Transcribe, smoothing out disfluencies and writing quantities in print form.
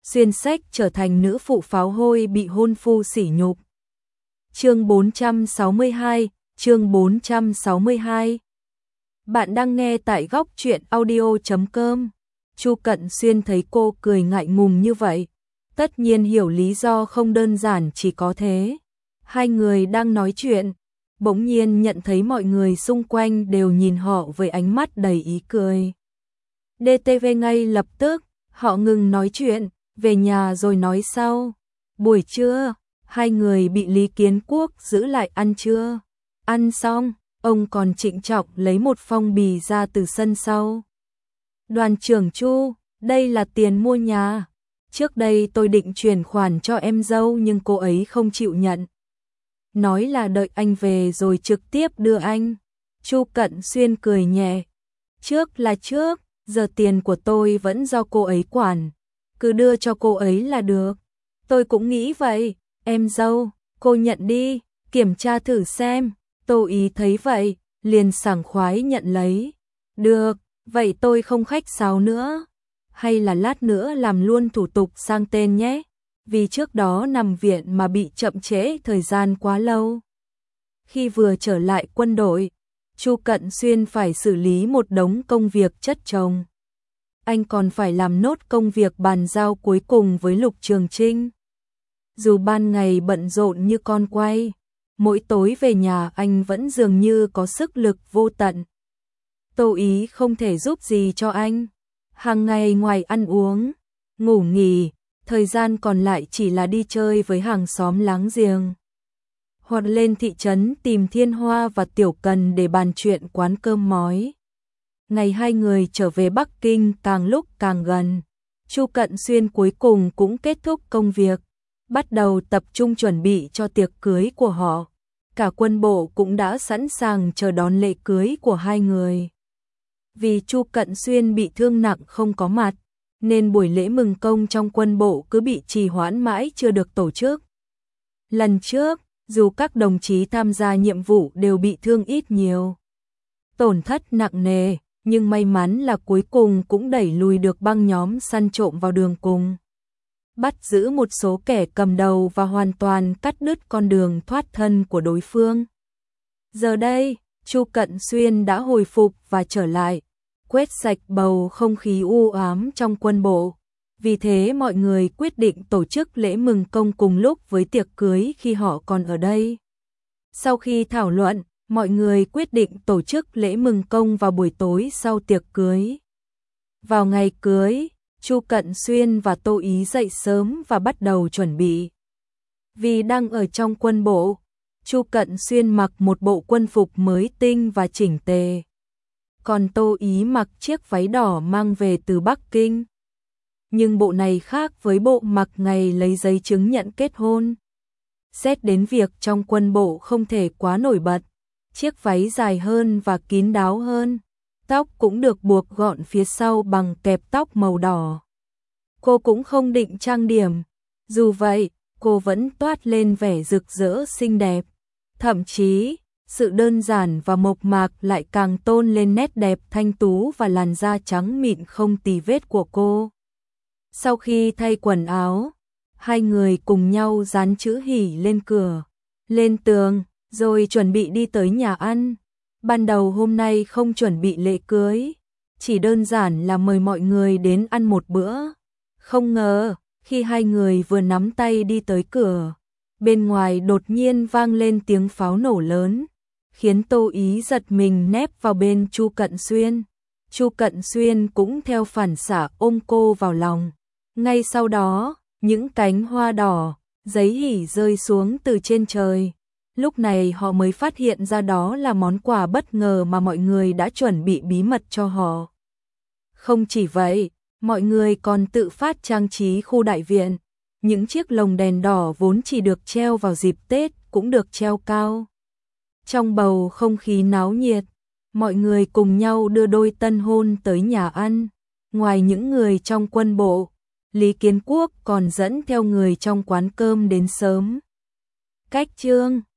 xuyên sách trở thành nữ phụ pháo hôi bị hôn phu sỉ nhục. Chương 462, chương 462. Bạn đang nghe tại góc truyện audio.com. Chu Cận Xuyên thấy cô cười ngại ngùng như vậy, tất nhiên hiểu lý do không đơn giản chỉ có thế. Hai người đang nói chuyện, bỗng nhiên nhận thấy mọi người xung quanh đều nhìn họ với ánh mắt đầy ý cười. DTV ngay lập tức, họ ngừng nói chuyện, về nhà rồi nói sau. Buổi trưa, hai người bị Lý Kiến Quốc giữ lại ăn trưa. Ăn xong, ông còn trịnh trọng lấy một phong bì ra từ sân sau. Đoàn trưởng Chu, đây là tiền mua nhà. Trước đây tôi định chuyển khoản cho em dâu nhưng cô ấy không chịu nhận. Nói là đợi anh về rồi trực tiếp đưa anh. Chu Cận Xuyên cười nhẹ. Trước là trước, giờ tiền của tôi vẫn do cô ấy quản. Cứ đưa cho cô ấy là được. Tôi cũng nghĩ vậy, em dâu, cô nhận đi, kiểm tra thử xem. Tô Ý thấy vậy, liền sảng khoái nhận lấy. Được, vậy tôi không khách sáo nữa. Hay là lát nữa làm luôn thủ tục sang tên nhé. Vì trước đó nằm viện mà bị chậm trễ thời gian quá lâu. Khi vừa trở lại quân đội, Chu Cận Xuyên phải xử lý một đống công việc chất chồng. Anh còn phải làm nốt công việc bàn giao cuối cùng với Lục Trường Trinh. Dù ban ngày bận rộn như con quay, mỗi tối về nhà anh vẫn dường như có sức lực vô tận. Tô Ý không thể giúp gì cho anh. Hàng ngày ngoài ăn uống, ngủ nghỉ, thời gian còn lại chỉ là đi chơi với hàng xóm láng giềng. Hoặc lên thị trấn tìm Thiên Hoa và Tiểu Cần để bàn chuyện quán cơm mói. Ngày hai người trở về Bắc Kinh càng lúc càng gần. Chu Cận Xuyên cuối cùng cũng kết thúc công việc, bắt đầu tập trung chuẩn bị cho tiệc cưới của họ. Cả quân bộ cũng đã sẵn sàng chờ đón lễ cưới của hai người. Vì Chu Cận Xuyên bị thương nặng không có mặt, nên buổi lễ mừng công trong quân bộ cứ bị trì hoãn mãi chưa được tổ chức. Lần trước, dù các đồng chí tham gia nhiệm vụ đều bị thương ít nhiều, tổn thất nặng nề, nhưng may mắn là cuối cùng cũng đẩy lùi được băng nhóm săn trộm vào đường cùng. Bắt giữ một số kẻ cầm đầu và hoàn toàn cắt đứt con đường thoát thân của đối phương. Giờ đây, Chu Cận Xuyên đã hồi phục và trở lại, quét sạch bầu không khí u ám trong quân bộ. Vì thế mọi người quyết định tổ chức lễ mừng công cùng lúc với tiệc cưới khi họ còn ở đây. Sau khi thảo luận, mọi người quyết định tổ chức lễ mừng công vào buổi tối sau tiệc cưới. Vào ngày cưới, Chu Cận Xuyên và Tô Ý dậy sớm và bắt đầu chuẩn bị. Vì đang ở trong quân bộ, Chu Cận Xuyên mặc một bộ quân phục mới tinh và chỉnh tề. Còn Tô Ý mặc chiếc váy đỏ mang về từ Bắc Kinh. Nhưng bộ này khác với bộ mặc ngày lấy giấy chứng nhận kết hôn. Xét đến việc trong quân bộ không thể quá nổi bật, chiếc váy dài hơn và kín đáo hơn. Tóc cũng được buộc gọn phía sau bằng kẹp tóc màu đỏ. Cô cũng không định trang điểm. Dù vậy, cô vẫn toát lên vẻ rực rỡ xinh đẹp. Thậm chí, sự đơn giản và mộc mạc lại càng tôn lên nét đẹp thanh tú và làn da trắng mịn không tì vết của cô. Sau khi thay quần áo, hai người cùng nhau dán chữ hỉ lên cửa, lên tường, rồi chuẩn bị đi tới nhà ăn. Ban đầu hôm nay không chuẩn bị lễ cưới, chỉ đơn giản là mời mọi người đến ăn một bữa. Không ngờ, khi hai người vừa nắm tay đi tới cửa, bên ngoài đột nhiên vang lên tiếng pháo nổ lớn, khiến Tô Ý giật mình nép vào bên Chu Cận Xuyên. Chu Cận Xuyên cũng theo phản xạ ôm cô vào lòng. Ngay sau đó, những cánh hoa đỏ, giấy hỉ rơi xuống từ trên trời. Lúc này họ mới phát hiện ra đó là món quà bất ngờ mà mọi người đã chuẩn bị bí mật cho họ. Không chỉ vậy, mọi người còn tự phát trang trí khu đại viện. Những chiếc lồng đèn đỏ vốn chỉ được treo vào dịp Tết cũng được treo cao. Trong bầu không khí náo nhiệt, mọi người cùng nhau đưa đôi tân hôn tới nhà ăn. Ngoài những người trong quân bộ, Lý Kiến Quốc còn dẫn theo người trong quán cơm đến sớm. Cách chương